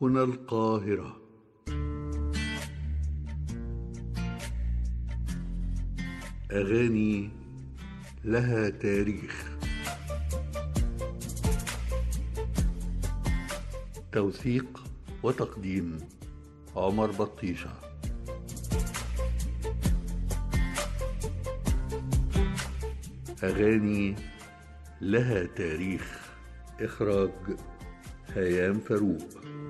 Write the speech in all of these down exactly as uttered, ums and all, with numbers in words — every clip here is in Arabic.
هنا القاهرة. أغاني لها تاريخ. توثيق وتقديم عمر بطيشة. أغاني لها تاريخ. إخراج هيام فاروق.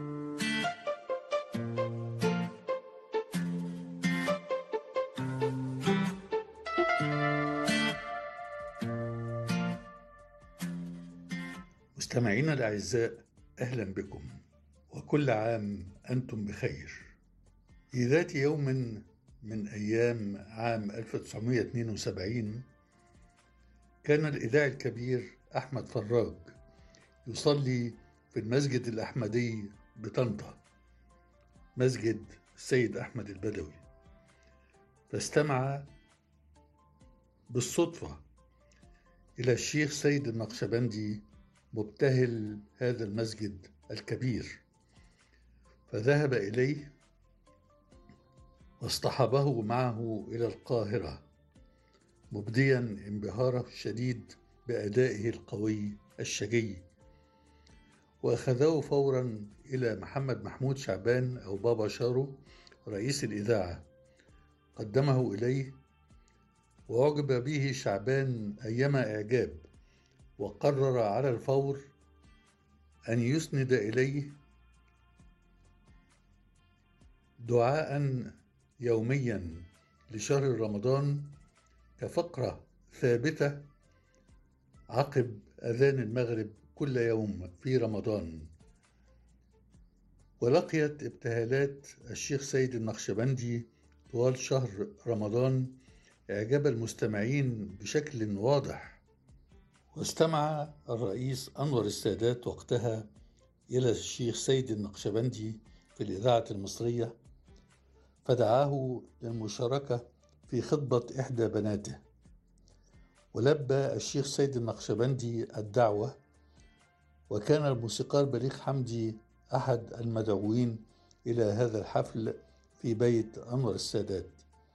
مستمعينا الأعزاء، أهلا بكم وكل عام أنتم بخير. في ذات يوم من أيام عام ألف وتسعمائة واثنين وسبعين كان الإذاعي الكبير أحمد فراج يصلي في المسجد الأحمدي بطنطا، مسجد السيد أحمد البدوي، فاستمع بالصدفة إلى الشيخ سيد النقشبندي مبتهل هذا المسجد الكبير، فذهب إليه واصطحبه معه إلى القاهرة، مبديا انبهاره الشديد بأدائه القوي الشجي، وأخذه فورا إلى محمد محمود شعبان أو بابا شارو رئيس الإذاعة، قدمه إليه وأعجب به شعبان أيما إعجاب، وقرر على الفور أن يسند إليه دعاء يوميا لشهر رمضان كفقرة ثابتة عقب أذان المغرب كل يوم في رمضان. ولقيت ابتهالات الشيخ سيد النقشبندي طوال شهر رمضان إعجاب المستمعين بشكل واضح، واستمع الرئيس أنور السادات وقتها إلى الشيخ سيد النقشبندي في الإذاعة المصرية، فدعاه للمشاركة في خطبة إحدى بناته، ولبى الشيخ سيد النقشبندي الدعوة، وكان الموسيقار بليغ حمدي أحد المدعوين إلى هذا الحفل في بيت أنور السادات.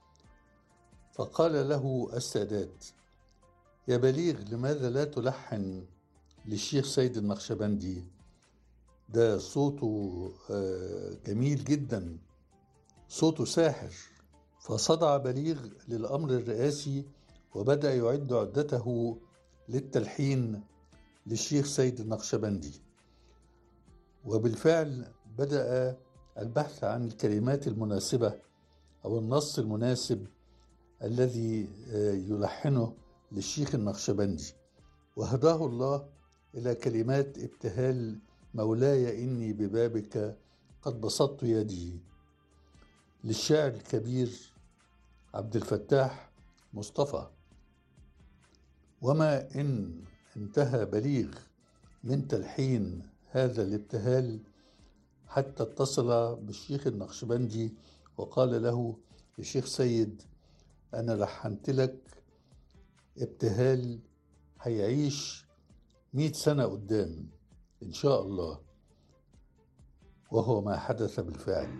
فقال له السادات: يا بليغ، لماذا لا تلحن للشيخ سيد النقشبندي؟ ده صوته جميل جدا، صوته ساحر. فصدع بليغ للأمر الرئاسي وبدأ يعد عدته للتلحين للشيخ سيد النقشبندي، وبالفعل بدأ البحث عن الكلمات المناسبة أو النص المناسب الذي يلحنه للشيخ النقشبندي، وهداه الله إلى كلمات ابتهال مولاي إني ببابك قد بسطت يدي للشاعر الكبير عبد الفتاح مصطفى. وما إن انتهى بليغ من تلحين هذا الابتهال حتى اتصل بالشيخ النقشبندي وقال له: الشيخ سيد، أنا لحنت لك ابتهال هيعيش مئة سنة قدام إن شاء الله. وهو ما حدث بالفعل.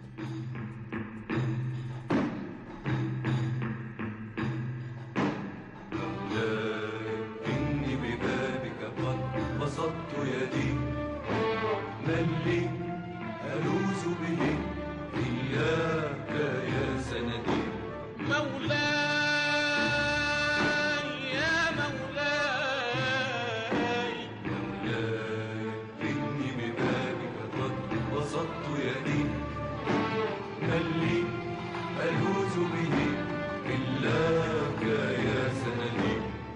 إني ببابك قد بسطت يدي، من لي ألوذ به إياك يا سندي. مولاي يا مولاي، مولاي إني ببابك قد بسطت يدي، من لي ألوذ به إياك يا سندي.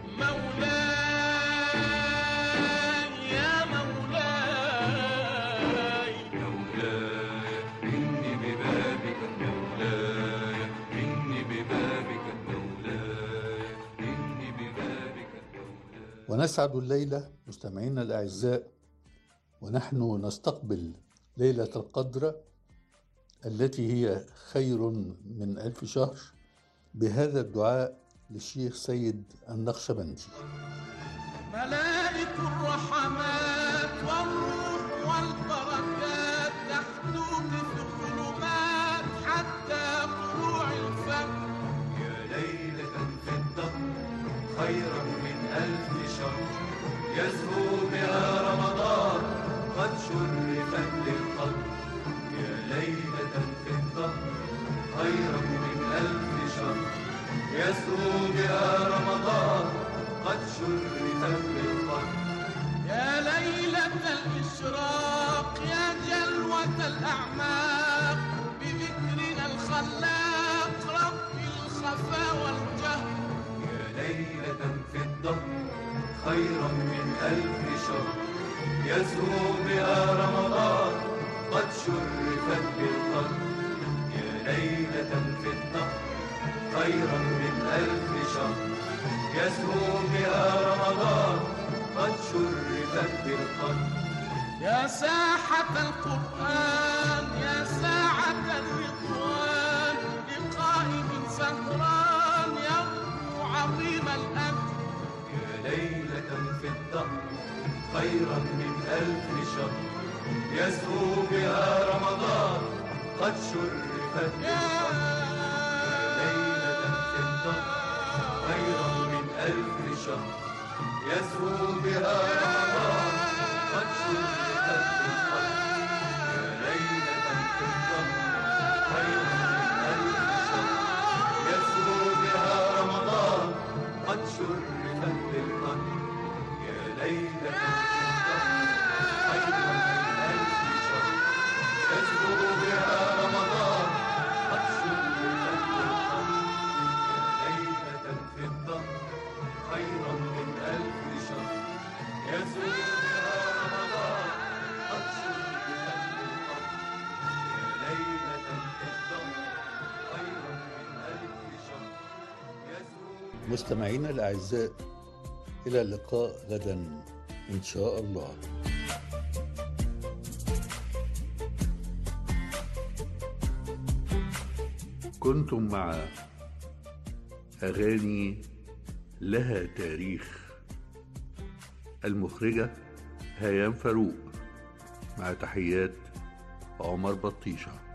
ونسعد الليلة مستمعينا الأعزاء ونحن نستقبل ليلة القدر التي هي خير من ألف شهر بهذا الدعاء للشيخ سيد النقشبندي. ملائكة الرحمات والروح والبركات تحت شرفت للقدر يا ليلة في الدهر خيرا من ألف شهر يسرو بها رمضان قد شرفت للقدر يا ليلة الإشراق يا جلوة الأعماق بذكرنا الخلاق رب الخفا والجهر يا ليلة في الدهر خيرا من ألف شهر يسرو بها رمضان قد شرفت بالقدر يا ليلة في الدهر خيرا من ألف شهر يسرو بها رمضان قد شرفت بالقدر يا ساحة القرآن يا ساعة الرضوان لقائم سهران يرجو عظيم الأجر يا ليلة في الدهر خيرا من ألف شهر يسرو بها رمضان قد شرفت بالقدر يا ليلة في الدهر خيرا من ألف شهر يسرو بها رمضان قد شرفت بالقدر يا ليلة في الدهر خيرا من ألف شهر يسرو بها رمضان قد شرفت بالقدر يا ليلة في الدهر خيرا من ألف شهر يسرو بها رمضان قد شرفت بالقدر يا ليلة في الدهر خيرا من ألف شهر يسرو بها رمضان قد شرفت بالقدر يا ليلة في الدهر خيرا من ألف شهر يسرو. مستمعينا الأعزاء، إلى اللقاء غدا إن شاء الله. كنتم مع أغاني لها تاريخ، المخرجة هيام فاروق، مع تحيات عمر بطيشة.